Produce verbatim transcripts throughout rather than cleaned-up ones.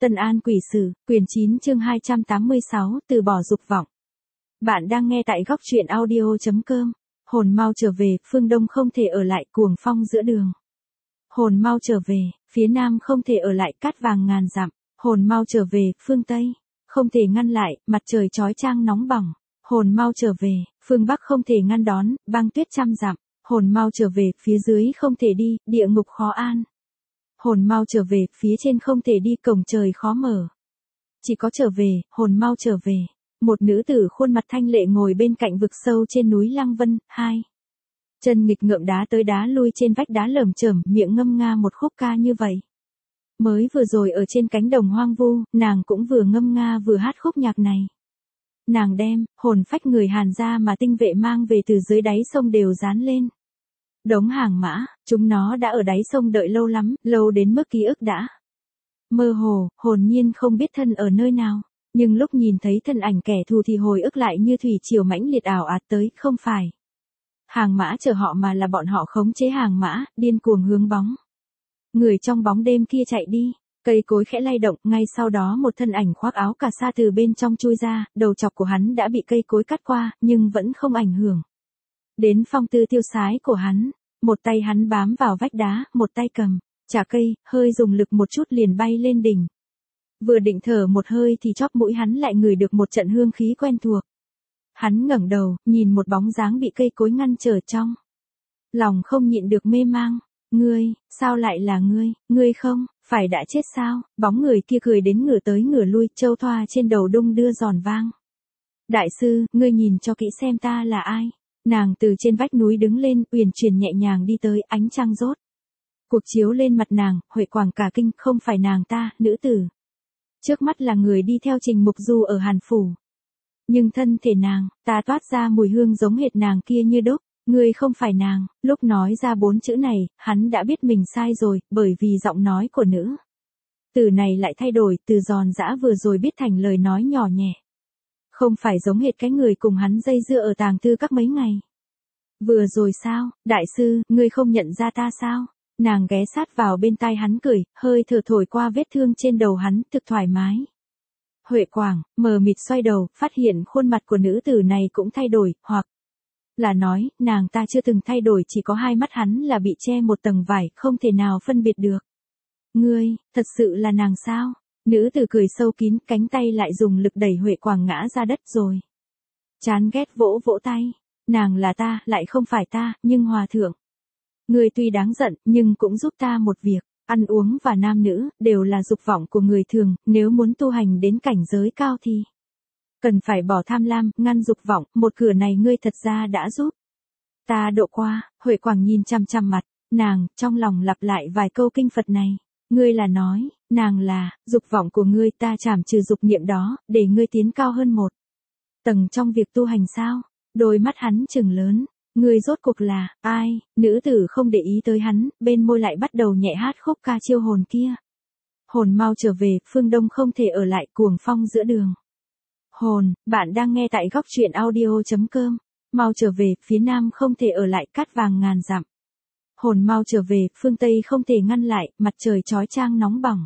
Tân An Quỷ Sử, quyển chín chương hai trăm tám mươi sáu, từ bỏ dục vọng. Bạn đang nghe tại góc truyện audio chấm com. Hồn mau trở về, phương Đông không thể ở lại, cuồng phong giữa đường. Hồn mau trở về, phía Nam không thể ở lại, cát vàng ngàn dặm. Hồn mau trở về, phương Tây, không thể ngăn lại, mặt trời chói chang nóng bỏng. Hồn mau trở về, phương Bắc không thể ngăn đón, băng tuyết trăm dặm. Hồn mau trở về, phía dưới không thể đi, địa ngục khó an. Hồn mau trở về, phía trên không thể đi, cổng trời khó mở. Chỉ có trở về, hồn mau trở về. Một nữ tử khuôn mặt thanh lệ ngồi bên cạnh vực sâu trên núi Lăng Vân. Hai chân nghịch ngợm đá tới đá lui trên vách đá lởm chởm, miệng ngâm nga một khúc ca như vậy. Mới vừa rồi ở trên cánh đồng hoang vu, nàng cũng vừa ngâm nga vừa hát khúc nhạc này. Nàng đem hồn phách người Hàn gia mà tinh vệ mang về từ dưới đáy sông đều dán lên đống hàng mã, chúng nó đã ở đáy sông đợi lâu lắm, lâu đến mức ký ức đã mơ hồ, hồn nhiên không biết thân ở nơi nào, nhưng lúc nhìn thấy thân ảnh kẻ thù thì hồi ức lại như thủy triều mãnh liệt ảo ạt tới, không phải hàng mã chở họ mà là bọn họ khống chế hàng mã, điên cuồng hướng bóng người trong bóng đêm kia chạy đi. Cây cối khẽ lay động, ngay sau đó một thân ảnh khoác áo cà sa từ bên trong chui ra, đầu chọc của hắn đã bị cây cối cắt qua, nhưng vẫn không ảnh hưởng đến phong tư tiêu sái của hắn. Một tay hắn bám vào vách đá, một tay cầm chả cây, hơi dùng lực một chút liền bay lên đỉnh. Vừa định thở một hơi thì chóp mũi hắn lại ngửi được một trận hương khí quen thuộc. Hắn ngẩng đầu, nhìn một bóng dáng bị cây cối ngăn trở, trong lòng không nhịn được mê mang. Ngươi, sao lại là ngươi, ngươi không phải đã chết sao? Bóng người kia cười đến ngửa tới ngửa lui, châu thoa trên đầu đung đưa giòn vang. Đại sư, ngươi nhìn cho kỹ xem ta là ai? Nàng từ trên vách núi đứng lên, uyển chuyển nhẹ nhàng đi tới, ánh trăng rốt cuộc chiếu lên mặt nàng, Huệ Quảng cả kinh, không phải nàng ta, nữ tử trước mắt là người đi theo Trình Mục Du ở Hàn Phủ. Nhưng thân thể nàng, ta toát ra mùi hương giống hệt nàng kia như đúc. Ngươi không phải nàng. Lúc nói ra bốn chữ này, hắn đã biết mình sai rồi, bởi vì giọng nói của nữ từ này lại thay đổi, từ giòn giã vừa rồi biết thành lời nói nhỏ nhẹ. Không phải giống hệt cái người cùng hắn dây dưa ở tàng thư các mấy ngày. Vừa rồi sao, đại sư, ngươi không nhận ra ta sao? Nàng ghé sát vào bên tai hắn cười, hơi thở thổi qua vết thương trên đầu hắn, thực thoải mái. Huệ Quảng, mờ mịt xoay đầu, phát hiện khuôn mặt của nữ tử này cũng thay đổi, hoặc là nói, nàng ta chưa từng thay đổi, chỉ có hai mắt hắn là bị che một tầng vải, không thể nào phân biệt được. Ngươi, thật sự là nàng sao? Nữ tử cười sâu kín, cánh tay lại dùng lực đẩy Huệ Quảng ngã ra đất rồi. Chán ghét vỗ vỗ tay. Nàng là ta, lại không phải ta, nhưng hòa thượng. Ngươi tuy đáng giận, nhưng cũng giúp ta một việc. Ăn uống và nam nữ, đều là dục vọng của người thường, nếu muốn tu hành đến cảnh giới cao thì cần phải bỏ tham lam, ngăn dục vọng, một cửa này ngươi thật ra đã giúp ta độ qua. Huệ Quảng nhìn chăm chăm mặt nàng, trong lòng lặp lại vài câu kinh Phật này. Ngươi là nói, nàng là, dục vọng của ngươi, ta chảm trừ dục niệm đó, để ngươi tiến cao hơn một tầng trong việc tu hành sao? Đôi mắt hắn trừng lớn. Ngươi rốt cuộc là, ai? Nữ tử không để ý tới hắn, bên môi lại bắt đầu nhẹ hát khúc ca chiêu hồn kia. Hồn mau trở về, phương Đông không thể ở lại, cuồng phong giữa đường. Hồn, bạn đang nghe tại góc truyện audio chấm com. Mau trở về, phía Nam không thể ở lại, cát vàng ngàn dặm. Hồn mau trở về, phương Tây không thể ngăn lại, mặt trời chói chang nóng bỏng.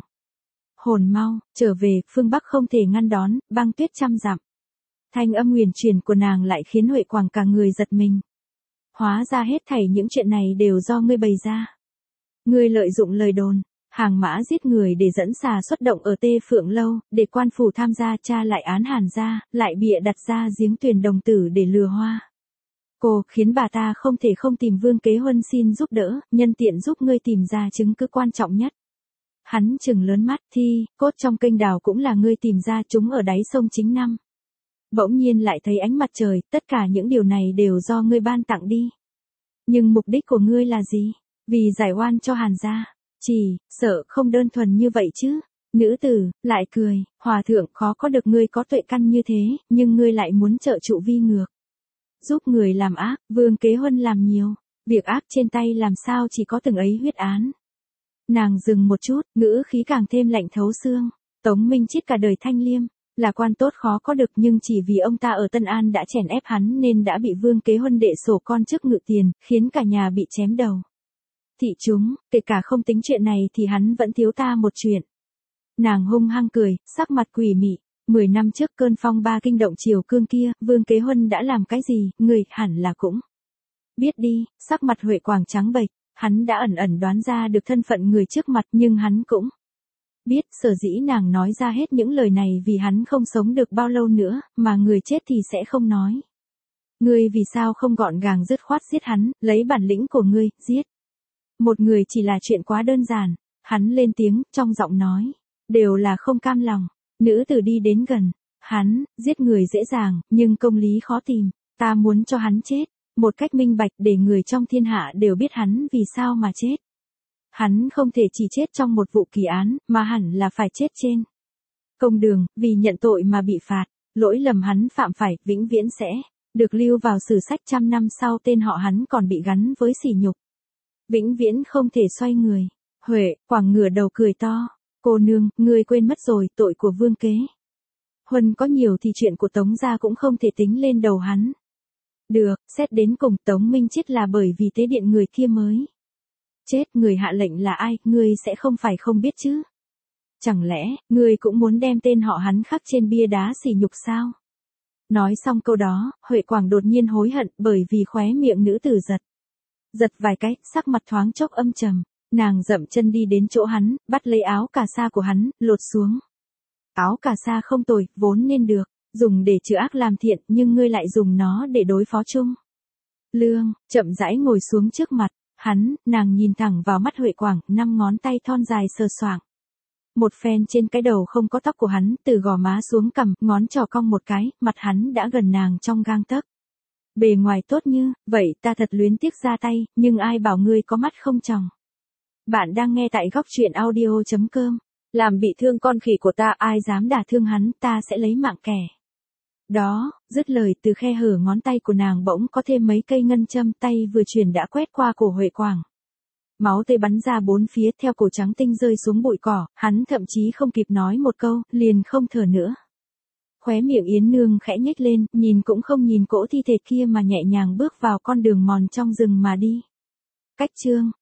Hồn mau trở về, phương Bắc không thể ngăn đón, băng tuyết trăm dặm. Thanh âm huyền truyền của nàng lại khiến Huệ Quảng cả người giật mình. Hóa ra hết thảy những chuyện này đều do ngươi bày ra. Ngươi lợi dụng lời đồn, hàng mã giết người để dẫn xà xuất động ở Tê Phượng Lâu, để quan phủ tham gia tra lại án Hàn gia, lại bịa đặt ra giếng tuyển đồng tử để lừa hoa cô, khiến bà ta không thể không tìm Vương Kế Huân xin giúp đỡ, nhân tiện giúp ngươi tìm ra chứng cứ quan trọng nhất. Hắn trừng lớn mắt, thi cốt trong kênh đào cũng là ngươi tìm ra, chúng ở đáy sông chính năm. Bỗng nhiên lại thấy ánh mặt trời, tất cả những điều này đều do ngươi ban tặng đi. Nhưng mục đích của ngươi là gì? Vì giải oan cho Hàn gia. Chỉ sợ không đơn thuần như vậy chứ. Nữ tử lại cười, hòa thượng, khó có được ngươi có tuệ căn như thế, nhưng ngươi lại muốn trợ trụ vi ngược, giúp người làm ác. Vương Kế Huân làm nhiều việc ác trên tay, làm sao chỉ có từng ấy huyết án. Nàng dừng một chút, ngữ khí càng thêm lạnh thấu xương. Tống Minh Chiết cả đời thanh liêm, là quan tốt khó có được, nhưng chỉ vì ông ta ở Tân An đã chèn ép hắn nên đã bị Vương Kế Huân đệ sổ con trước ngự tiền, khiến cả nhà bị chém đầu. Thị chúng, kể cả không tính chuyện này thì hắn vẫn thiếu ta một chuyện. Nàng hung hăng cười, sắc mặt quỷ mị. Mười năm trước cơn phong ba kinh động triều cương kia, Vương Kế Huân đã làm cái gì, người hẳn là cũng biết đi. Sắc mặt Huệ Quảng trắng bệch, hắn đã ẩn ẩn đoán ra được thân phận người trước mặt, nhưng hắn cũng biết sở dĩ nàng nói ra hết những lời này vì hắn không sống được bao lâu nữa, mà người chết thì sẽ không nói. Ngươi vì sao không gọn gàng dứt khoát giết hắn, lấy bản lĩnh của ngươi, giết. Một người chỉ là chuyện quá đơn giản. Hắn lên tiếng, trong giọng nói, đều là không cam lòng. Nữ tử đi đến gần. Hắn, giết người dễ dàng, nhưng công lý khó tìm. Ta muốn cho hắn chết. Một cách minh bạch để người trong thiên hạ đều biết hắn vì sao mà chết. Hắn không thể chỉ chết trong một vụ kỳ án, mà hẳn là phải chết trên công đường, vì nhận tội mà bị phạt. Lỗi lầm hắn phạm phải, vĩnh viễn sẽ được lưu vào sử sách, trăm năm sau tên họ hắn còn bị gắn với sỉ nhục. Vĩnh viễn không thể xoay người. Huệ Quảng ngửa đầu cười to. Cô nương, ngươi quên mất rồi, tội của Vương Kế Huân có nhiều thì chuyện của Tống gia cũng không thể tính lên đầu hắn. Được, xét đến cùng Tống Minh chết là bởi vì tế điện người kia mới chết. Người hạ lệnh là ai, ngươi sẽ không phải không biết chứ. Chẳng lẽ, ngươi cũng muốn đem tên họ hắn khắc trên bia đá sỉ nhục sao? Nói xong câu đó, Huệ Quảng đột nhiên hối hận bởi vì khóe miệng nữ tử giật. Giật vài cái, sắc mặt thoáng chốc âm trầm. Nàng dậm chân đi đến chỗ hắn, bắt lấy áo cà sa của hắn, lột xuống. Áo cà sa không tồi, vốn nên được dùng để chữa ác làm thiện, nhưng ngươi lại dùng nó để đối phó chung. Lương, chậm rãi ngồi xuống trước mặt hắn, nàng nhìn thẳng vào mắt Huệ Quảng, năm ngón tay thon dài sờ soạng một phen trên cái đầu không có tóc của hắn, từ gò má xuống cằm, ngón trỏ cong một cái, mặt hắn đã gần nàng trong gang tấc. Bề ngoài tốt như vậy, ta thật luyến tiếc ra tay, nhưng ai bảo ngươi có mắt không tròng. Bạn đang nghe tại góc truyện audio chấm com. Làm bị thương con khỉ của ta, ai dám đả thương hắn, ta sẽ lấy mạng kẻ đó. Dứt lời, từ khe hở ngón tay của nàng bỗng có thêm mấy cây ngân châm, tay vừa chuyển đã quét qua cổ Huệ Quảng. Máu tươi bắn ra bốn phía, theo cổ trắng tinh rơi xuống bụi cỏ, hắn thậm chí không kịp nói một câu, liền không thở nữa. Khóe miệng Yến Nương khẽ nhếch lên, nhìn cũng không nhìn cỗ thi thể kia mà nhẹ nhàng bước vào con đường mòn trong rừng mà đi. Cách chương